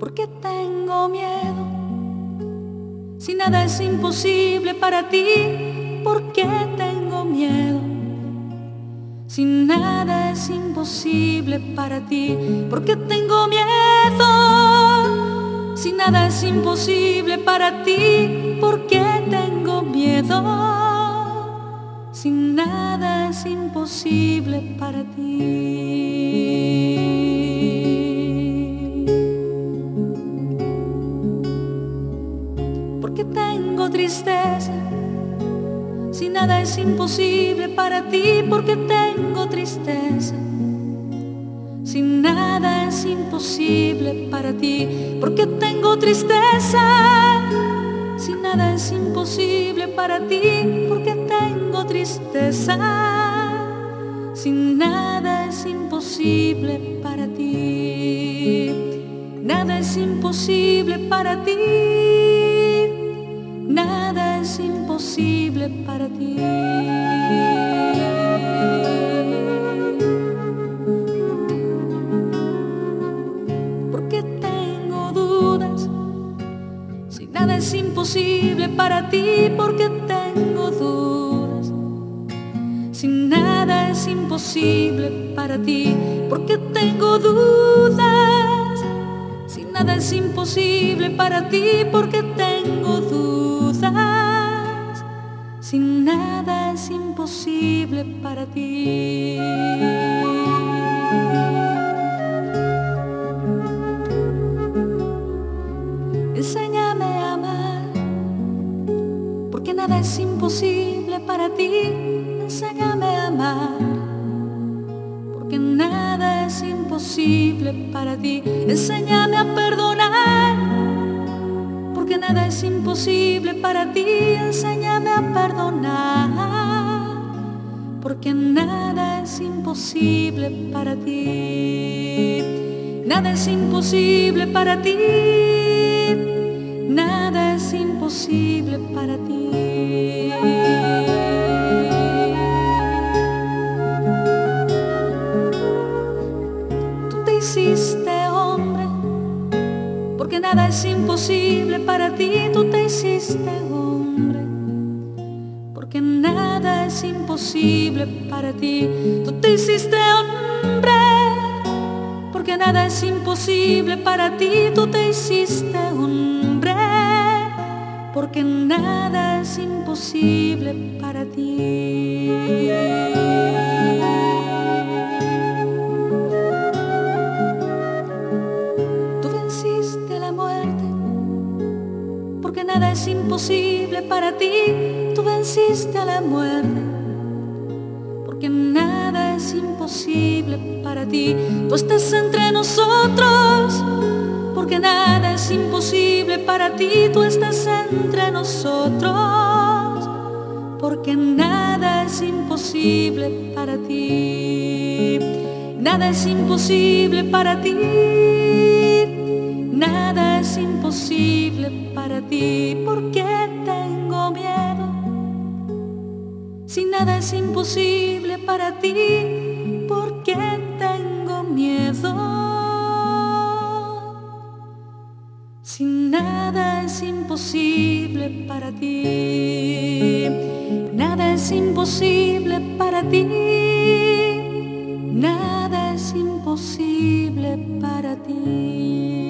¿Por qué tengo miedo? Si nada es imposible para ti, ¿por qué tengo miedo? Si nada es imposible para ti, ¿por qué tengo miedo? Si nada es imposible para ti, ¿por qué tengo miedo? Si nada es imposible para ti. ¿Por qué tengo tristeza? Si nada es imposible para ti, ¿por qué tengo tristeza? Si nada es imposible para ti, ¿por qué tengo tristeza? Si nada es imposible para ti, ¿por qué tengo tristeza? Si nada es imposible para ti, nada es imposible para ti, nada es imposible para ti. ¿Por qué tengo dudas? Si nada es imposible para ti, ¿por qué tengo dudas? Si nada es imposible para ti, ¿por qué tengo dudas? Si nada es imposible para ti, ¿por qué tengo dudas? Si nada es imposible para ti. Enséñame a amar, porque nada es imposible para ti. Enséñame a amar, porque nada es imposible para ti. Enséñame a perdonar, porque nada es imposible para ti. Enséñame a perdonar, porque nada es imposible para ti. Nada es imposible para ti, nada es imposible para ti. Tú te hiciste hombre, porque nada es imposible para ti. Tú te hiciste hombre, porque nada es imposible para ti. Tú te hiciste hombre, porque nada es imposible para ti. Tú te hiciste hombre, porque nada es imposible para ti. Tú venciste la muerte, porque nada es imposible para ti. Tú venciste a la muerte, porque nada es imposible para ti. Tú estás entre nosotros, porque nada es imposible para ti. Tú estás entre nosotros, porque nada es imposible para ti. Nada es imposible para ti, nada es imposible para ti. ¿Por qué tengo miedo? Si nada es imposible para ti, ¿por qué tengo miedo? Si nada es imposible para ti, nada es imposible para ti, nada es imposible para ti.